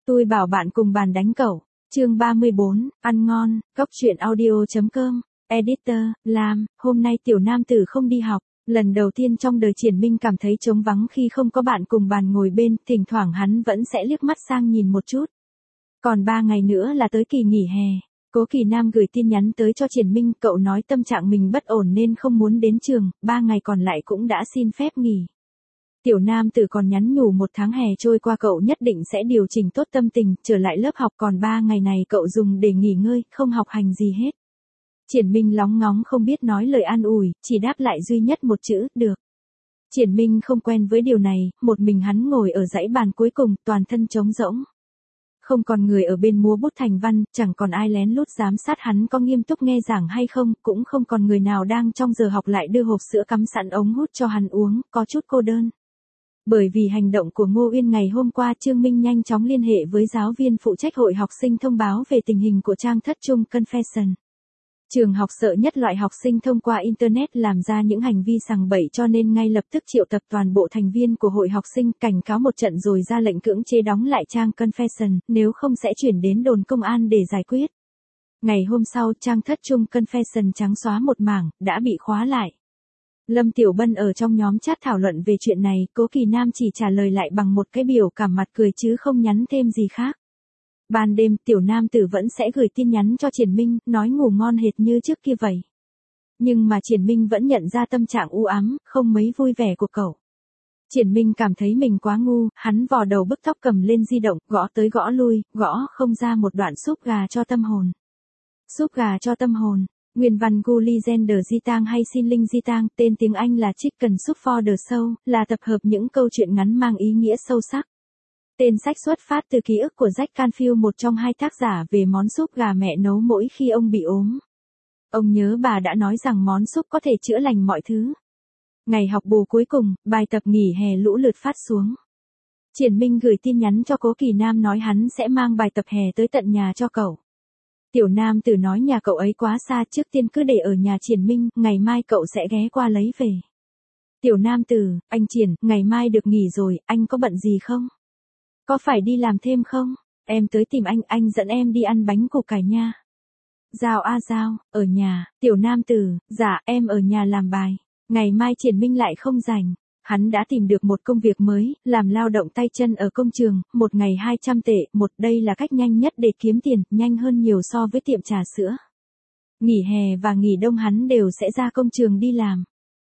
Tôi bảo bạn cùng bàn đánh cẩu. Chương 34, ăn ngon, Cóc truyện audio.com. Editor, Lam, hôm nay tiểu nam tử không đi học. Lần đầu tiên trong đời Triển Minh cảm thấy trống vắng khi không có bạn cùng bàn ngồi bên, thỉnh thoảng hắn vẫn sẽ liếc mắt sang nhìn một chút. Còn 3 ngày nữa là tới kỳ nghỉ hè. Cố Kỳ Nam gửi tin nhắn tới cho Triển Minh, cậu nói tâm trạng mình bất ổn nên không muốn đến trường, 3 ngày còn lại cũng đã xin phép nghỉ. Tiểu nam tử còn nhắn nhủ 1 tháng hè trôi qua cậu nhất định sẽ điều chỉnh tốt tâm tình, trở lại lớp học, còn 3 ngày này cậu dùng để nghỉ ngơi, không học hành gì hết. Triển Minh lóng ngóng không biết nói lời an ủi, chỉ đáp lại duy nhất một chữ, được. Triển Minh không quen với điều này, một mình hắn ngồi ở dãy bàn cuối cùng, toàn thân trống rỗng. Không còn người ở bên múa bút thành văn, chẳng còn ai lén lút giám sát hắn có nghiêm túc nghe giảng hay không, cũng không còn người nào đang trong giờ học lại đưa hộp sữa cắm sẵn ống hút cho hắn uống, có chút cô đơn. Bởi vì hành động của Ngô Uyên ngày hôm qua, Trương Minh nhanh chóng liên hệ với giáo viên phụ trách hội học sinh thông báo về tình hình của trang thất trung Confession. Trường học sợ nhất loại học sinh thông qua Internet làm ra những hành vi sằng bậy cho nên ngay lập tức triệu tập toàn bộ thành viên của hội học sinh, cảnh cáo một trận rồi ra lệnh cưỡng chế đóng lại trang Confession, nếu không sẽ chuyển đến đồn công an để giải quyết. Ngày hôm sau, trang thất trung Confession trắng xóa một mảng, đã bị khóa lại. Lâm Tiểu Bân ở trong nhóm chat thảo luận về chuyện này, Cố Kỳ Nam chỉ trả lời lại bằng một cái biểu cảm mặt cười chứ không nhắn thêm gì khác. Ban đêm, tiểu nam tử vẫn sẽ gửi tin nhắn cho Triển Minh, nói ngủ ngon hệt như trước kia vậy. Nhưng mà Triển Minh vẫn nhận ra tâm trạng u ám, không mấy vui vẻ của cậu. Triển Minh cảm thấy mình quá ngu, hắn vò đầu bứt tóc cầm lên di động, gõ tới gõ lui, gõ không ra một đoạn súp gà cho tâm hồn. Súp gà cho tâm hồn. Nguyên văn Gu Legender Di Tang hay Xin Linh Di Tang, tên tiếng Anh là Chicken Soup for the Soul, là tập hợp những câu chuyện ngắn mang ý nghĩa sâu sắc. Tên sách xuất phát từ ký ức của Jack Canfield, một trong 2 tác giả về món súp gà mẹ nấu mỗi khi ông bị ốm. Ông nhớ bà đã nói rằng món súp có thể chữa lành mọi thứ. Ngày học bù cuối cùng, bài tập nghỉ hè lũ lượt phát xuống. Triển Minh gửi tin nhắn cho Cố Kỳ Nam nói hắn sẽ mang bài tập hè tới tận nhà cho cậu. Tiểu nam tử nói nhà cậu ấy quá xa, trước tiên cứ để ở nhà Triển Minh, ngày mai cậu sẽ ghé qua lấy về. Tiểu nam tử, anh Triển, ngày mai được nghỉ rồi, anh có bận gì không? Có phải đi làm thêm không? Em tới tìm anh dẫn em đi ăn bánh củ cải nha. Giao Giao, ở nhà, tiểu nam tử, dạ, em ở nhà làm bài. Ngày mai Triển Minh lại không rảnh. Hắn đã tìm được một công việc mới, làm lao động tay chân ở công trường, một ngày 200 tệ, đây là cách nhanh nhất để kiếm tiền, nhanh hơn nhiều so với tiệm trà sữa. Nghỉ hè và nghỉ đông hắn đều sẽ ra công trường đi làm.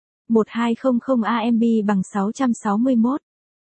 1200 AMB bằng 661.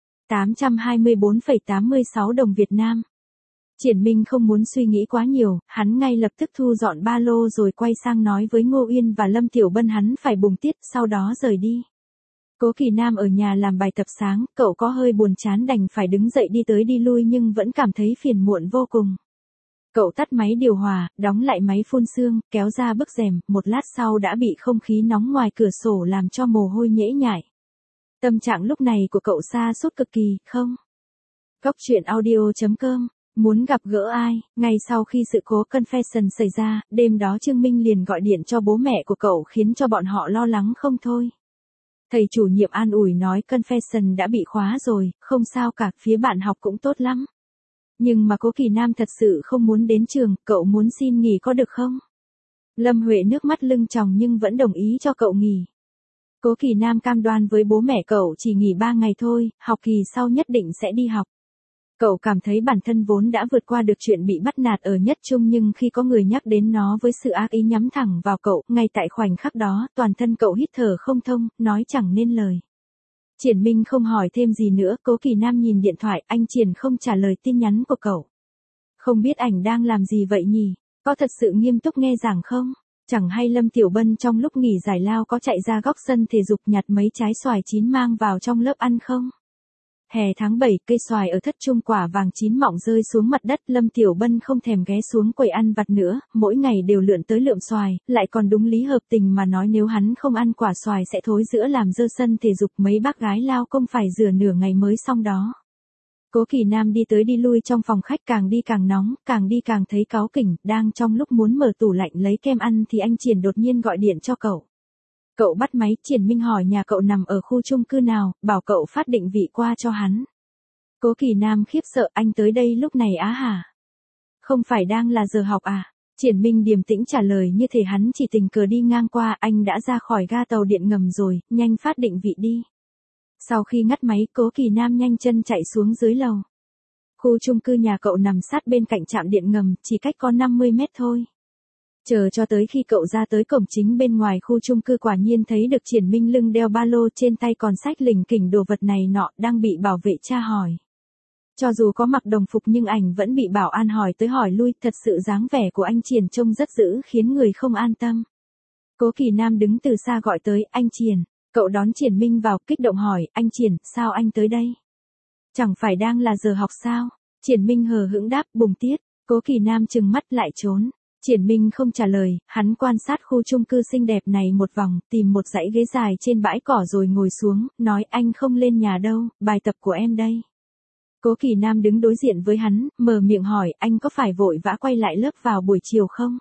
824,86 đồng Việt Nam. Triển Minh không muốn suy nghĩ quá nhiều, hắn ngay lập tức thu dọn ba lô rồi quay sang nói với Ngô Uyên và Lâm Tiểu Bân hắn phải bùng tiết, sau đó rời đi. Cố Kỳ Nam ở nhà làm bài tập sáng, cậu có hơi buồn chán đành phải đứng dậy đi tới đi lui nhưng vẫn cảm thấy phiền muộn vô cùng. Cậu tắt máy điều hòa, đóng lại máy phun sương, kéo ra bức rèm, một lát sau đã bị không khí nóng ngoài cửa sổ làm cho mồ hôi nhễ nhại. Tâm trạng lúc này của cậu sa sút cực kỳ, không? Cóc truyện audio.com. Muốn gặp gỡ ai? Ngay sau khi sự cố Confession xảy ra, đêm đó Trương Minh liền gọi điện cho bố mẹ của cậu khiến cho bọn họ lo lắng không thôi. Thầy chủ nhiệm an ủi nói Confession đã bị khóa rồi, không sao cả, phía bạn học cũng tốt lắm. Nhưng mà Cố Kỳ Nam thật sự không muốn đến trường, cậu muốn xin nghỉ có được không? Lâm Huệ nước mắt lưng tròng nhưng vẫn đồng ý cho cậu nghỉ. Cố Kỳ Nam cam đoan với bố mẹ cậu chỉ nghỉ 3 ngày thôi, học kỳ sau nhất định sẽ đi học. Cậu cảm thấy bản thân vốn đã vượt qua được chuyện bị bắt nạt ở nhất trung nhưng khi có người nhắc đến nó với sự ác ý nhắm thẳng vào cậu, ngay tại khoảnh khắc đó, toàn thân cậu hít thở không thông, nói chẳng nên lời. Triển Minh không hỏi thêm gì nữa, Cố Kỳ Nam nhìn điện thoại, anh Triển không trả lời tin nhắn của cậu. Không biết ảnh đang làm gì vậy nhỉ? Có thật sự nghiêm túc nghe giảng không? Chẳng hay Lâm Tiểu Bân trong lúc nghỉ giải lao có chạy ra góc sân thể dục nhặt mấy trái xoài chín mang vào trong lớp ăn không? Hè tháng 7, cây xoài ở thất trung quả vàng chín mọng rơi xuống mặt đất, Lâm Tiểu Bân không thèm ghé xuống quầy ăn vặt nữa, mỗi ngày đều lượn tới lượm xoài, lại còn đúng lý hợp tình mà nói nếu hắn không ăn quả xoài sẽ thối rữa làm dơ sân thể dục, mấy bác gái lao công phải rửa nửa ngày mới xong đó. Cố Kỳ Nam đi tới đi lui trong phòng khách, càng đi càng nóng, càng đi càng thấy cáu kỉnh, đang trong lúc muốn mở tủ lạnh lấy kem ăn thì anh Triển đột nhiên gọi điện cho cậu. Cậu bắt máy, Triển Minh hỏi nhà cậu nằm ở khu chung cư nào, bảo cậu phát định vị qua cho hắn. Cố Kỳ Nam khiếp sợ, anh tới đây lúc này á hả? Không phải đang là giờ học à? Triển Minh điềm tĩnh trả lời như thể hắn chỉ tình cờ đi ngang qua, anh đã ra khỏi ga tàu điện ngầm rồi, nhanh phát định vị đi. Sau khi ngắt máy, Cố Kỳ Nam nhanh chân chạy xuống dưới lầu. Khu chung cư nhà cậu nằm sát bên cạnh trạm điện ngầm, chỉ cách có 50 mét thôi. Chờ cho tới khi cậu ra tới cổng chính bên ngoài khu chung cư, quả nhiên thấy được Triển Minh lưng đeo ba lô, trên tay còn xách lỉnh kỉnh đồ vật này nọ, đang bị bảo vệ tra hỏi. Cho dù có mặc đồng phục nhưng ảnh vẫn bị bảo an hỏi tới hỏi lui, thật sự dáng vẻ của anh Triển trông rất dữ khiến người không an tâm. Cố Kỳ Nam đứng từ xa gọi tới, anh Triển. Cậu đón Triển Minh vào, kích động hỏi, anh Triển, sao anh tới đây? Chẳng phải đang là giờ học sao? Triển Minh hờ hững đáp, bùng tiết. Cố Kỳ Nam trừng mắt lại trốn. Triển Minh không trả lời, hắn quan sát khu chung cư xinh đẹp này một vòng, tìm một dãy ghế dài trên bãi cỏ rồi ngồi xuống, nói anh không lên nhà đâu, bài tập của em đây. Cố Kỳ Nam đứng đối diện với hắn, mở miệng hỏi, anh có phải vội vã quay lại lớp vào buổi chiều không?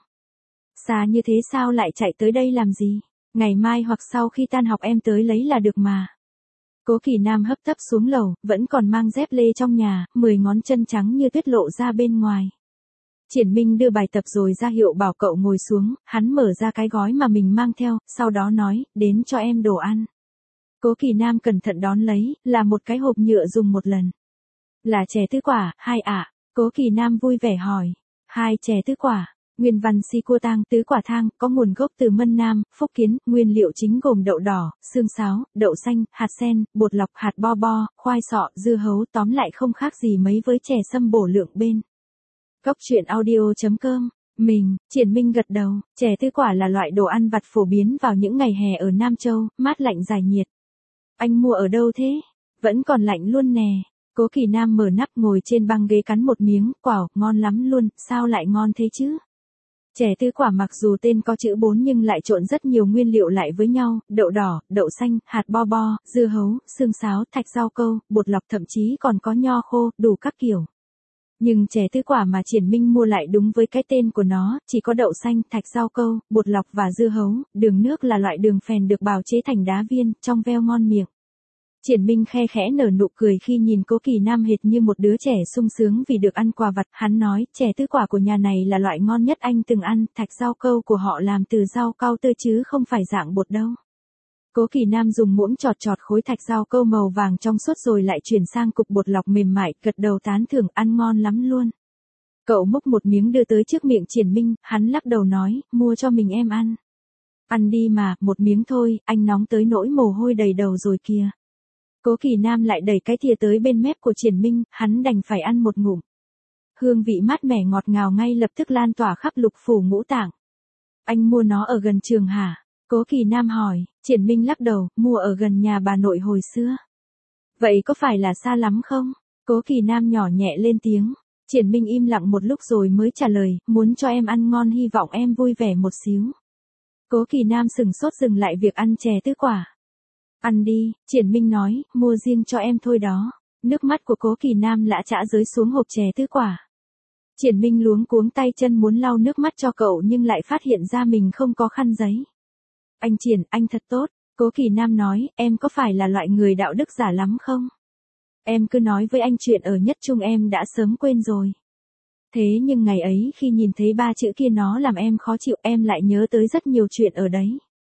Xa như thế sao lại chạy tới đây làm gì? Ngày mai hoặc sau khi tan học em tới lấy là được mà. Cố Kỳ Nam hấp tấp xuống lầu, vẫn còn mang dép lê trong nhà, 10 ngón chân trắng như tuyết lộ ra bên ngoài. Triển Minh đưa bài tập rồi ra hiệu bảo cậu ngồi xuống, hắn mở ra cái gói mà mình mang theo, sau đó nói, đến cho em đồ ăn. Cố Kỳ Nam cẩn thận đón lấy, là một cái hộp nhựa dùng một lần. Là chè tứ quả, hai ạ. Cố Kỳ Nam vui vẻ hỏi. 2 chè tứ quả. Nguyên văn si cua tang tứ quả thang, có nguồn gốc từ Mân Nam, Phúc Kiến, nguyên liệu chính gồm đậu đỏ, xương sáo, đậu xanh, hạt sen, bột lọc, hạt bo bo, khoai sọ, dưa hấu, tóm lại không khác gì mấy với chè sâm bổ lượng bên. Cốc truyện audio.com. Triển Minh gật đầu, chè tứ quả là loại đồ ăn vặt phổ biến vào những ngày hè ở Nam Châu, mát lạnh giải nhiệt. Anh mua ở đâu thế? Vẫn còn lạnh luôn nè. Cố Kỳ Nam mở nắp ngồi trên băng ghế cắn một miếng, quảo, ngon lắm luôn, sao lại ngon thế chứ? Chè tứ quả mặc dù tên có chữ 4 nhưng lại trộn rất nhiều nguyên liệu lại với nhau, đậu đỏ, đậu xanh, hạt bo bo, dưa hấu, xương sáo, thạch rau câu, bột lọc, thậm chí còn có nho khô, đủ các kiểu. Nhưng chè tứ quả mà Triển Minh mua lại đúng với cái tên của nó, chỉ có đậu xanh, thạch rau câu, bột lọc và dưa hấu, đường nước là loại đường phèn được bào chế thành đá viên, trong veo ngon miệng. Triển Minh khe khẽ nở nụ cười khi nhìn Cố Kỳ Nam hệt như một đứa trẻ sung sướng vì được ăn quà vặt, hắn nói, chè tứ quả của nhà này là loại ngon nhất anh từng ăn, thạch rau câu của họ làm từ rau cau tươi chứ không phải dạng bột đâu. Cố Kỳ Nam dùng muỗng chọt chọt khối thạch rau câu màu vàng trong suốt rồi lại chuyển sang cục bột lọc mềm mại, gật đầu tán thưởng, ăn ngon lắm luôn. Cậu múc một miếng đưa tới trước miệng Triển Minh, hắn lắc đầu nói, mua cho mình em ăn. Ăn đi mà, một miếng thôi, anh nóng tới nỗi mồ hôi đầy đầu rồi kìa. Cố Kỳ Nam lại đẩy cái thìa tới bên mép của Triển Minh, hắn đành phải ăn một ngụm. Hương vị mát mẻ ngọt ngào ngay lập tức lan tỏa khắp lục phủ ngũ tạng. Anh mua nó ở gần trường hả? Cố Kỳ Nam hỏi, Triển Minh lắc đầu, mua ở gần nhà bà nội hồi xưa. Vậy có phải là xa lắm không? Cố Kỳ Nam nhỏ nhẹ lên tiếng. Triển Minh im lặng một lúc rồi mới trả lời, muốn cho em ăn ngon hy vọng em vui vẻ một xíu. Cố Kỳ Nam sừng sốt dừng lại việc ăn chè tứ quả. Ăn đi, Triển Minh nói, mua riêng cho em thôi đó. Nước mắt của Cố Kỳ Nam lã chã rơi xuống hộp chè tứ quả. Triển Minh luống cuống tay chân muốn lau nước mắt cho cậu nhưng lại phát hiện ra mình không có khăn giấy. Anh Triển, anh thật tốt. Cố Kỳ Nam nói, em có phải là loại người đạo đức giả lắm không? Em cứ nói với anh chuyện ở nhất trung em đã sớm quên rồi. Thế nhưng ngày ấy khi nhìn thấy 3 chữ kia nó làm em khó chịu, em lại nhớ tới rất nhiều chuyện ở đấy.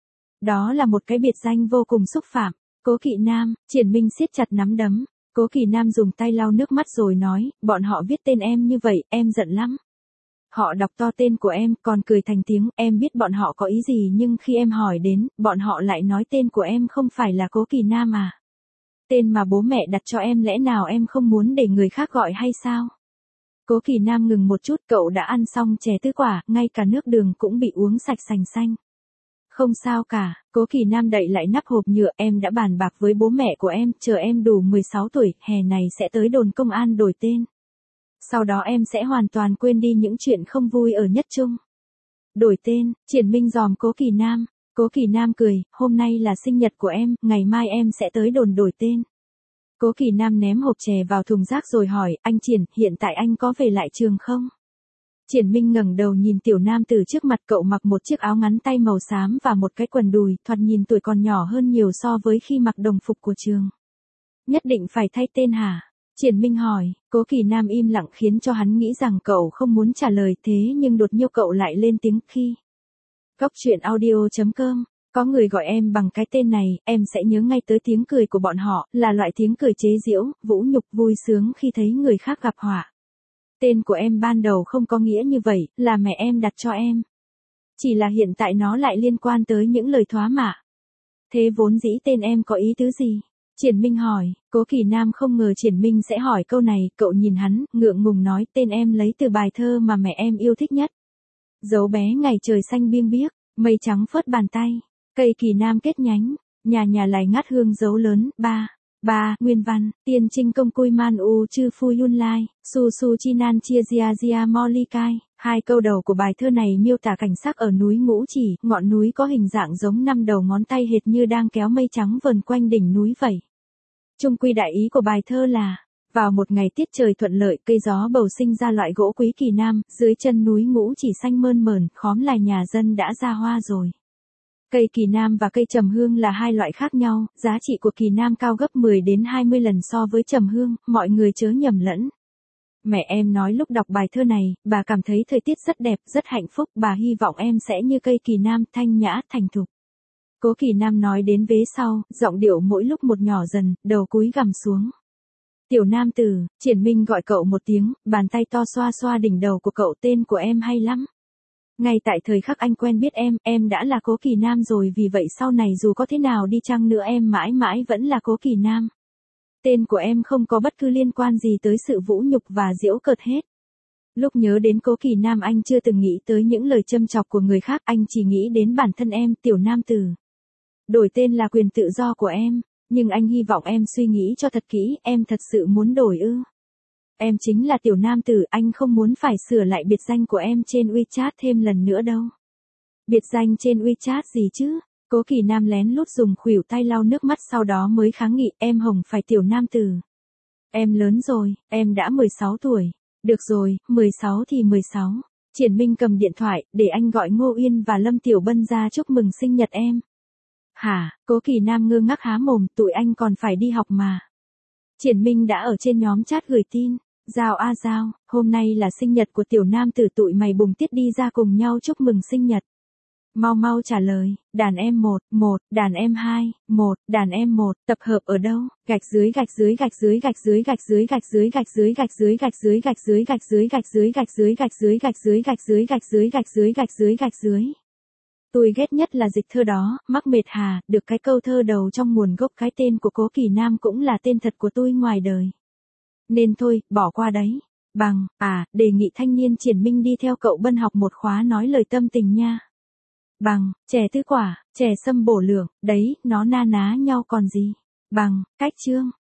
Đó là một cái biệt danh vô cùng xúc phạm. Cố Kỳ Nam, Triển Minh siết chặt nắm đấm. Cố Kỳ Nam dùng tay lau nước mắt rồi nói, bọn họ viết tên em như vậy, em giận lắm. Họ đọc to tên của em, còn cười thành tiếng, em biết bọn họ có ý gì nhưng khi em hỏi đến, bọn họ lại nói tên của em không phải là Cố Kỳ Nam à. Tên mà bố mẹ đặt cho em lẽ nào em không muốn để người khác gọi hay sao? Cố Kỳ Nam ngừng một chút, cậu đã ăn xong chè tứ quả, ngay cả nước đường cũng bị uống sạch sành xanh. Không sao cả, Cố Kỳ Nam đậy lại nắp hộp nhựa, em đã bàn bạc với bố mẹ của em, chờ em đủ 16 tuổi, hè này sẽ tới đồn công an đổi tên. Sau đó em sẽ hoàn toàn quên đi những chuyện không vui ở nhất trung. Đổi tên, Triển Minh dòm Cố Kỳ Nam. Cố Kỳ Nam cười, hôm nay là sinh nhật của em, ngày mai em sẽ tới đồn đổi tên. Cố Kỳ Nam ném hộp chè vào thùng rác rồi hỏi, anh Triển, hiện tại anh có về lại trường không? Triển Minh ngẩng đầu nhìn tiểu nam từ trước mặt, cậu mặc một chiếc áo ngắn tay màu xám và một cái quần đùi, thoạt nhìn tuổi còn nhỏ hơn nhiều so với khi mặc đồng phục của trường. Nhất định phải thay tên hả? Triển Minh hỏi, Cố Kỳ Nam im lặng khiến cho hắn nghĩ rằng cậu không muốn trả lời, thế nhưng đột nhiên cậu lại lên tiếng khi. Góc truyện audio.com, có người gọi em bằng cái tên này, em sẽ nhớ ngay tới tiếng cười của bọn họ, là loại tiếng cười chế giễu, vũ nhục, vui sướng khi thấy người khác gặp họa. Tên của em ban đầu không có nghĩa như vậy, là mẹ em đặt cho em. Chỉ là hiện tại nó lại liên quan tới những lời thoá mạ. Thế vốn dĩ tên em có ý tứ gì? Triển Minh hỏi, Cố Kỳ Nam không ngờ Triển Minh sẽ hỏi câu này, cậu nhìn hắn, ngượng ngùng nói tên em lấy từ bài thơ mà mẹ em yêu thích nhất. Dấu bé ngày trời xanh biêng biếc, mây trắng phớt bàn tay, cây kỳ nam kết nhánh, nhà nhà lại ngát hương dấu lớn, ba, nguyên văn, tiên trinh công cui man u chư phu yun lai, su su chi nan chia gia moli kai. Hai câu đầu của bài thơ này miêu tả cảnh sắc ở núi Ngũ Chỉ, ngọn núi có hình dạng giống 5 đầu ngón tay hệt như đang kéo mây trắng vờn quanh đỉnh núi vậy. Chung quy đại ý của bài thơ là, vào một ngày tiết trời thuận lợi, cây gió bầu sinh ra loại gỗ quý kỳ nam, dưới chân núi Ngũ Chỉ xanh mơn mởn, khóm lại nhà dân đã ra hoa rồi. Cây kỳ nam và cây trầm hương là hai loại khác nhau, giá trị của kỳ nam cao gấp 10 đến 20 lần so với trầm hương, mọi người chớ nhầm lẫn. Mẹ em nói lúc đọc bài thơ này, bà cảm thấy thời tiết rất đẹp, rất hạnh phúc, bà hy vọng em sẽ như cây kỳ nam, thanh nhã, thành thục. Cố Kỳ Nam nói đến vế sau, giọng điệu mỗi lúc một nhỏ dần, đầu cúi gằm xuống. Tiểu nam tử, Triển Minh gọi cậu một tiếng, bàn tay to xoa xoa đỉnh đầu của cậu, tên của em hay lắm. Ngay tại thời khắc anh quen biết em đã là Cố Kỳ Nam rồi, vì vậy sau này dù có thế nào đi chăng nữa em mãi mãi vẫn là Cố Kỳ Nam. Tên của em không có bất cứ liên quan gì tới sự vũ nhục và giễu cợt hết. Lúc nhớ đến Cố Kỳ Nam anh chưa từng nghĩ tới những lời châm chọc của người khác, anh chỉ nghĩ đến bản thân em, tiểu nam tử. Đổi tên là quyền tự do của em, nhưng anh hy vọng em suy nghĩ cho thật kỹ, em thật sự muốn đổi ư? Em chính là tiểu nam tử, anh không muốn phải sửa lại biệt danh của em trên WeChat thêm lần nữa đâu. Biệt danh trên WeChat gì chứ? Cố Kỳ Nam lén lút dùng khuỷu tay lau nước mắt sau đó mới kháng nghị, em Hồng phải tiểu nam tử. Em lớn rồi, em đã 16 tuổi. Được rồi, 16 thì 16. Triển Minh cầm điện thoại, để anh gọi Ngô Uyên và Lâm Tiểu Bân ra chúc mừng sinh nhật em. Hả? Cố Kỳ Nam ngơ ngác há mồm, tụi anh còn phải đi học mà. Triển Minh đã ở trên nhóm chat gửi tin. Giao a Giao, hôm nay là sinh nhật của tiểu nam tử, tụi mày bùng tiết đi ra cùng nhau chúc mừng sinh nhật. Mau mau trả lời, đàn em 1, đàn em 2, đàn em 1, tập hợp ở đâu? Gạch dưới. Tôi ghét nhất là dịch thơ đó, mắc mệt hà, được cái câu thơ đầu trong nguồn gốc cái tên của Cố Kỳ Nam cũng là tên thật của tôi ngoài đời. Nên thôi, bỏ qua đấy. Đề nghị thanh niên Triển Minh đi theo cậu Bân học một khóa nói lời tâm tình nha. Chè tứ quả, chè sâm bổ lượng, đấy, nó na ná nhau còn gì. Cách chương.